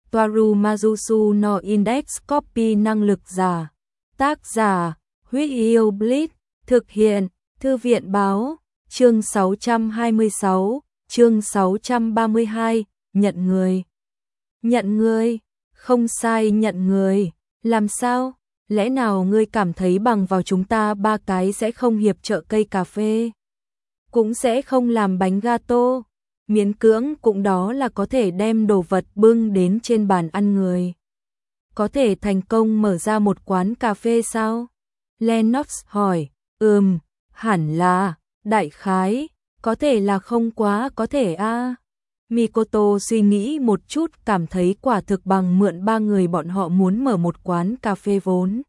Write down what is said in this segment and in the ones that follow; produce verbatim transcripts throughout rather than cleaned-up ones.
Toaru Majusu no Index Copy năng lực giả. Tác giả, Huyết Yêu Blitz, thực hiện, Thư viện Báo, chương sáu trăm hai mươi sáu, chương sáu trăm ba mươi hai, nhận người. Nhận người, không sai nhận người, làm sao? Lẽ nào ngươi cảm thấy bằng vào chúng ta ba cái sẽ không hiệp trợ cây cà phê? Cũng sẽ không làm bánh gato, miễn cưỡng cũng đó là có thể đem đồ vật bưng đến trên bàn ăn người. Có thể thành công mở ra một quán cà phê sao? Lennox hỏi, ừm, hẳn là, đại khái, có thể là không quá có thể a. À. Mikoto suy nghĩ một chút cảm thấy quả thực bằng mượn ba người bọn họ muốn mở một quán cà phê vốn.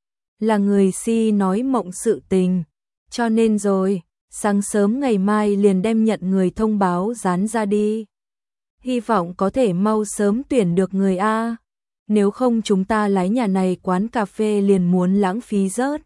Là người si nói mộng sự tình, cho nên rồi, sáng sớm ngày mai liền đem nhận người thông báo dán ra đi. Hy vọng có thể mau sớm tuyển được người A, nếu không chúng ta lái nhà này quán cà phê liền muốn lãng phí rớt.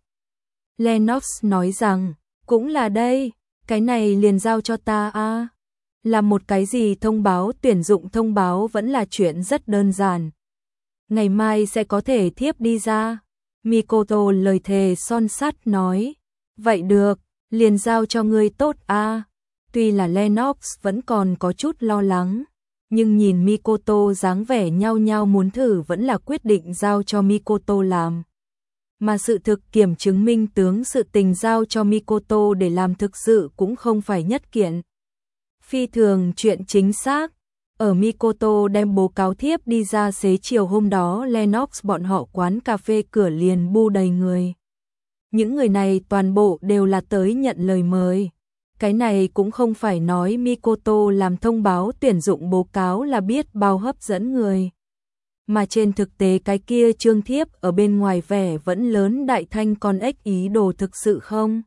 Lennox nói rằng, cũng là đây, cái này liền giao cho ta A. Là một cái gì thông báo tuyển dụng thông báo vẫn là chuyện rất đơn giản. Ngày mai sẽ có thể thiếp đi ra. Mikoto lời thề son sắt nói, vậy được, liền giao cho ngươi tốt a. Tuy là Lennox vẫn còn có chút lo lắng, nhưng nhìn Mikoto dáng vẻ nhao nhao muốn thử vẫn là quyết định giao cho Mikoto làm. Mà sự thực kiểm chứng minh tướng sự tình giao cho Mikoto để làm thực sự cũng không phải nhất kiện. Phi thường chuyện chính xác, ở Mikoto đem báo cáo thiếp đi ra xế chiều hôm đó Lennox bọn họ quán cà phê cửa liền bu đầy người. Những người này toàn bộ đều là tới nhận lời mời. Cái này cũng không phải nói Mikoto làm thông báo tuyển dụng báo cáo là biết bao hấp dẫn người. Mà trên thực tế cái kia trương thiếp ở bên ngoài vẻ vẫn lớn đại thanh con ếch ý đồ thực sự không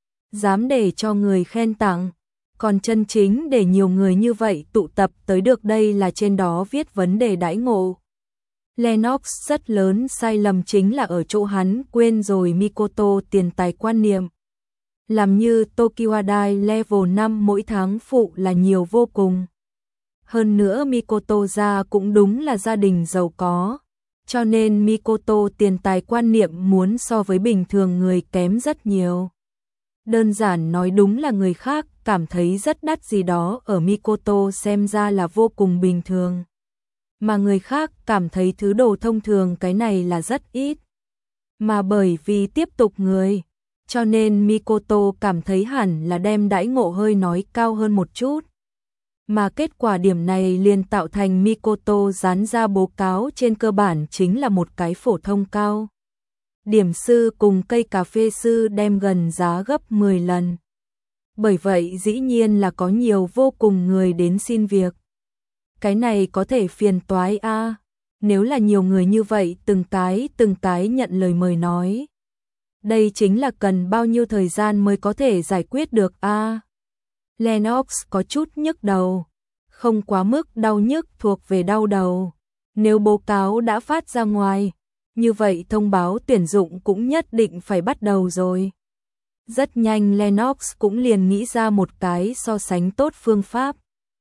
dám để cho người khen tặng. Còn chân chính để nhiều người như vậy tụ tập tới được đây là trên đó viết vấn đề đãi ngộ. Lennox rất lớn sai lầm chính là ở chỗ hắn quên rồi Mikoto tiền tài quan niệm. Làm như Tokyo Dive level năm mỗi tháng phụ là nhiều vô cùng. Hơn nữa Mikoto gia cũng đúng là gia đình giàu có. Cho nên Mikoto tiền tài quan niệm muốn so với bình thường người kém rất nhiều. Đơn giản nói đúng là người khác cảm thấy rất đắt gì đó ở Mikoto xem ra là vô cùng bình thường. Mà người khác cảm thấy thứ đồ thông thường cái này là rất ít. Mà bởi vì tiếp tục người, cho nên Mikoto cảm thấy hẳn là đem đãi ngộ hơi nói cao hơn một chút. Mà kết quả điểm này liền tạo thành Mikoto dán ra báo cáo trên cơ bản chính là một cái phổ thông cao. Điểm sư cùng cây cà phê sư đem gần giá gấp mười lần. Bởi vậy dĩ nhiên là có nhiều vô cùng người đến xin việc. Cái này có thể phiền toái a. À. Nếu là nhiều người như vậy từng cái từng cái nhận lời mời nói. Đây chính là cần bao nhiêu thời gian mới có thể giải quyết được a. À. Lennox có chút nhức đầu. Không quá mức đau nhức thuộc về đau đầu. Nếu báo cáo đã phát ra ngoài, như vậy thông báo tuyển dụng cũng nhất định phải bắt đầu rồi. Rất nhanh Lennox cũng liền nghĩ ra một cái so sánh tốt phương pháp.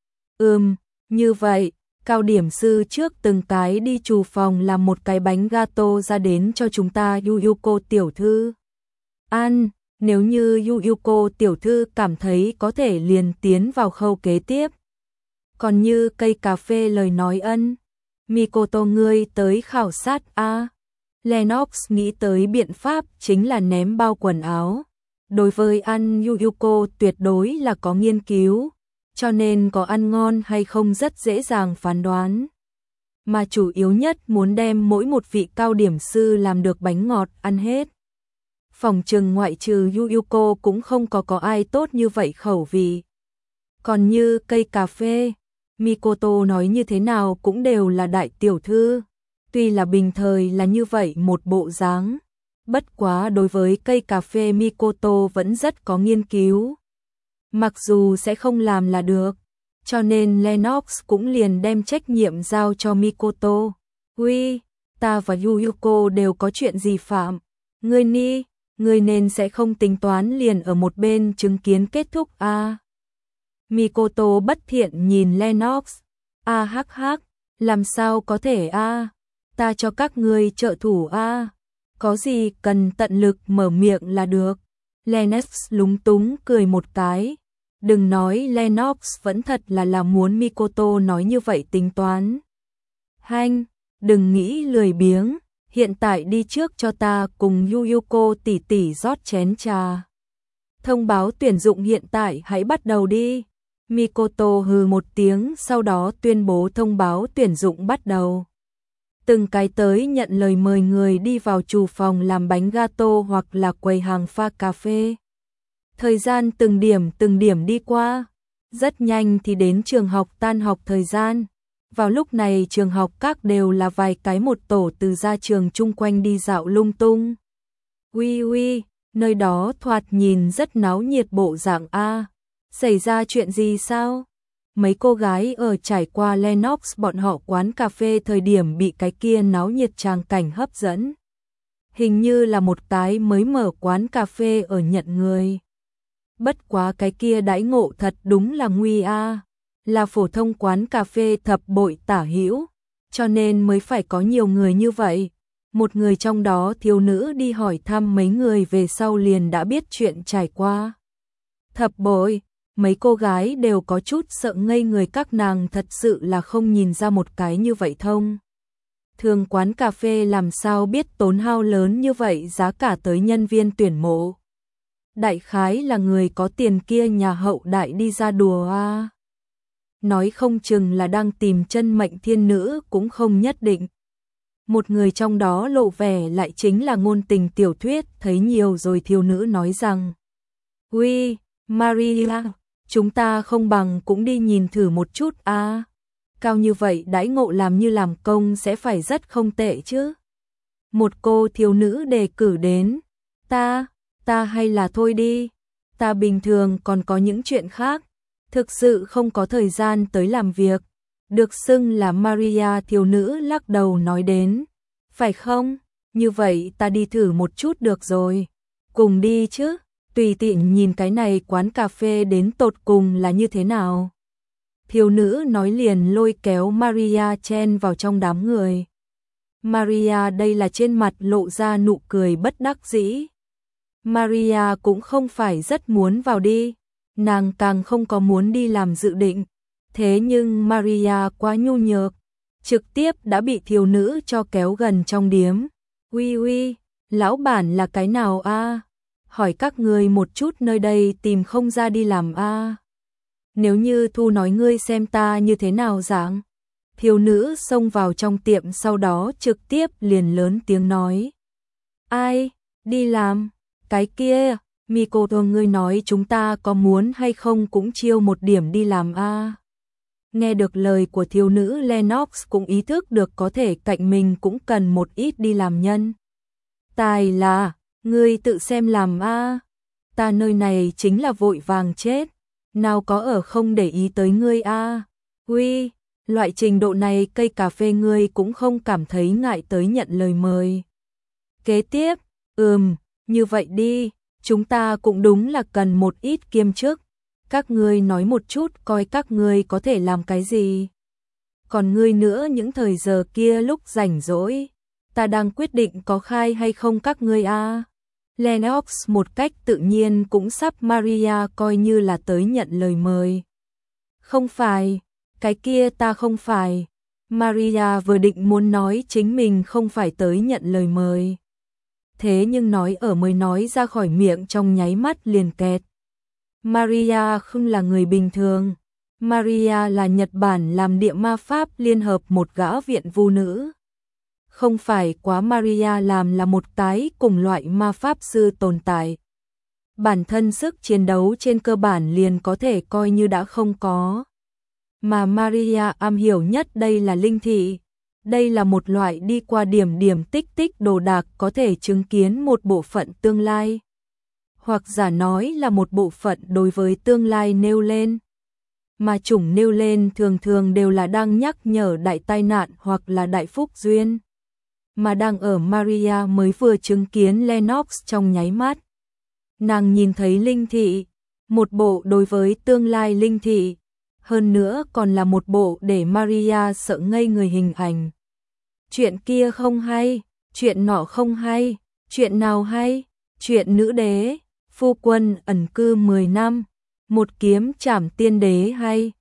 Ừm, như vậy, cao điểm sư trước từng cái đi chủ phòng làm một cái bánh gato ra đến cho chúng ta Yuyuko tiểu thư ăn, nếu như Yuyuko tiểu thư cảm thấy có thể liền tiến vào khâu kế tiếp. Còn như cây cà phê lời nói ân, Mikoto ngươi tới khảo sát a. À. Lennox nghĩ tới biện pháp chính là ném bao quần áo. Đối với ăn Yuyuko tuyệt đối là có nghiên cứu, cho nên có ăn ngon hay không rất dễ dàng phán đoán. Mà chủ yếu nhất muốn đem mỗi một vị cao điểm sư làm được bánh ngọt ăn hết. Phòng trừng ngoại trừ Yuyuko cũng không có có ai tốt như vậy khẩu vị. Còn như cây cà phê, Mikoto nói như thế nào cũng đều là đại tiểu thư. Tuy là bình thời là như vậy một bộ dáng, bất quá đối với cây cà phê Mikoto vẫn rất có nghiên cứu. Mặc dù sẽ không làm là được, cho nên Lennox cũng liền đem trách nhiệm giao cho Mikoto. Ui, ta và Yuyuko đều có chuyện gì phạm? Ngươi ni, ngươi nên sẽ không tính toán liền ở một bên chứng kiến kết thúc a. À. Mikoto bất thiện nhìn Lennox. A hắc hắc, Làm sao có thể a? Ta cho các ngươi trợ thủ a. Có gì cần tận lực mở miệng là được. Lennox lúng túng cười một cái. Đừng nói Lennox vẫn thật là là muốn Mikoto nói như vậy tính toán. Hanh, đừng nghĩ lười biếng, hiện tại đi trước cho ta cùng Yuyuko tỷ tỷ rót chén trà. Thông báo tuyển dụng hiện tại hãy bắt đầu đi. Mikoto hừ một tiếng sau đó tuyên bố thông báo tuyển dụng bắt đầu. Từng cái tới nhận lời mời người đi vào chủ phòng làm bánh gato hoặc là quầy hàng pha cà phê. Thời gian từng điểm từng điểm đi qua, rất nhanh thì đến trường học tan học thời gian. Vào lúc này trường học các đều là vài cái một tổ từ ra trường chung quanh đi dạo lung tung. Uy uy, nơi đó thoạt nhìn rất náo nhiệt bộ dạng a. Xảy ra chuyện gì sao? Mấy cô gái ở trải qua Lennox bọn họ quán cà phê thời điểm bị cái kia náo nhiệt tràng cảnh hấp dẫn. Hình như là một cái mới mở quán cà phê ở nhận người. Bất quá cái kia đãi ngộ thật đúng là nguy a, là phổ thông quán cà phê thập bội tả hữu, cho nên mới phải có nhiều người như vậy. Một người trong đó thiếu nữ đi hỏi thăm mấy người về sau liền đã biết chuyện trải qua. Thập bội, mấy cô gái đều có chút sợ ngây người, các nàng thật sự là không nhìn ra một cái như vậy thông. Thường quán cà phê làm sao biết tốn hao lớn như vậy giá cả tới nhân viên tuyển mộ. Đại khái là người có tiền kia nhà hậu đại đi ra đùa a. Nói không chừng là đang tìm chân mệnh thiên nữ cũng không nhất định. Một người trong đó lộ vẻ lại chính là ngôn tình tiểu thuyết thấy nhiều rồi, thiếu nữ nói rằng: "Uy, Maria, chúng ta không bằng cũng đi nhìn thử một chút a. Cao như vậy đãi ngộ làm như làm công sẽ phải rất không tệ chứ." Một cô thiếu nữ đề cử đến. Ta, ta hay là thôi đi, ta bình thường còn có những chuyện khác, thực sự không có thời gian tới làm việc. Được xưng là Maria thiếu nữ lắc đầu nói đến. Phải không? Như vậy ta đi thử một chút được rồi. Cùng đi chứ, tùy tiện nhìn cái này quán cà phê đến tột cùng là như thế nào. Thiếu nữ nói liền lôi kéo Maria chen vào trong đám người. Maria đây là trên mặt lộ ra nụ cười bất đắc dĩ. Maria cũng không phải rất muốn vào đi, nàng càng không có muốn đi làm dự định. Thế nhưng Maria quá nhu nhược, trực tiếp đã bị thiếu nữ cho kéo gần trong điếm. Uy uy, lão bản là cái nào a? Hỏi các người một chút nơi đây tìm không ra đi làm a. Nếu như Thu nói ngươi xem ta như thế nào dạng. Thiếu nữ xông vào trong tiệm sau đó trực tiếp liền lớn tiếng nói. Ai, đi làm, cái kia, Mikoto ngươi nói chúng ta có muốn hay không cũng chiêu một điểm đi làm a. Nghe được lời của thiếu nữ, Lennox cũng ý thức được có thể cạnh mình cũng cần một ít đi làm nhân. Tài là, ngươi tự xem làm a. Ta nơi này chính là vội vàng chết, nào có ở không để ý tới ngươi a. Uy, loại trình độ này cây cà phê ngươi cũng không cảm thấy ngại tới nhận lời mời. Kế tiếp, ừm, như vậy đi, chúng ta cũng đúng là cần một ít kiêm chức. Các ngươi nói một chút coi các ngươi có thể làm cái gì. Còn ngươi nữa, những thời giờ kia lúc rảnh rỗi, ta đang quyết định có khai hay không các ngươi a. Lennox một cách tự nhiên cũng sắp Maria coi như là tới nhận lời mời. Không phải, cái kia ta không phải. Maria vừa định muốn nói chính mình không phải tới nhận lời mời. Thế nhưng nói ở mới nói ra khỏi miệng trong nháy mắt liền kẹt. Maria không là người bình thường. Maria là Nhật Bản làm địa ma pháp liên hợp một gã viện vu nữ. Không phải quá, Maria làm là một tái cùng loại ma pháp sư tồn tại. Bản thân sức chiến đấu trên cơ bản liền có thể coi như đã không có. Mà Maria am hiểu nhất đây là linh thị. Đây là một loại đi qua điểm điểm tích tích đồ đạc có thể chứng kiến một bộ phận tương lai. Hoặc giả nói là một bộ phận đối với tương lai nêu lên. Mà chủng nêu lên thường thường đều là đang nhắc nhở đại tai nạn hoặc là đại phúc duyên. Mà đang ở Maria mới vừa chứng kiến Lennox trong nháy mắt. Nàng nhìn thấy linh thị, một bộ đối với tương lai linh thị, hơn nữa còn là một bộ để Maria sợ ngây người hình ảnh. Chuyện kia không hay, chuyện nọ không hay, chuyện nào hay? Chuyện nữ đế, phu quân ẩn cư mười năm, một kiếm trảm tiên đế hay,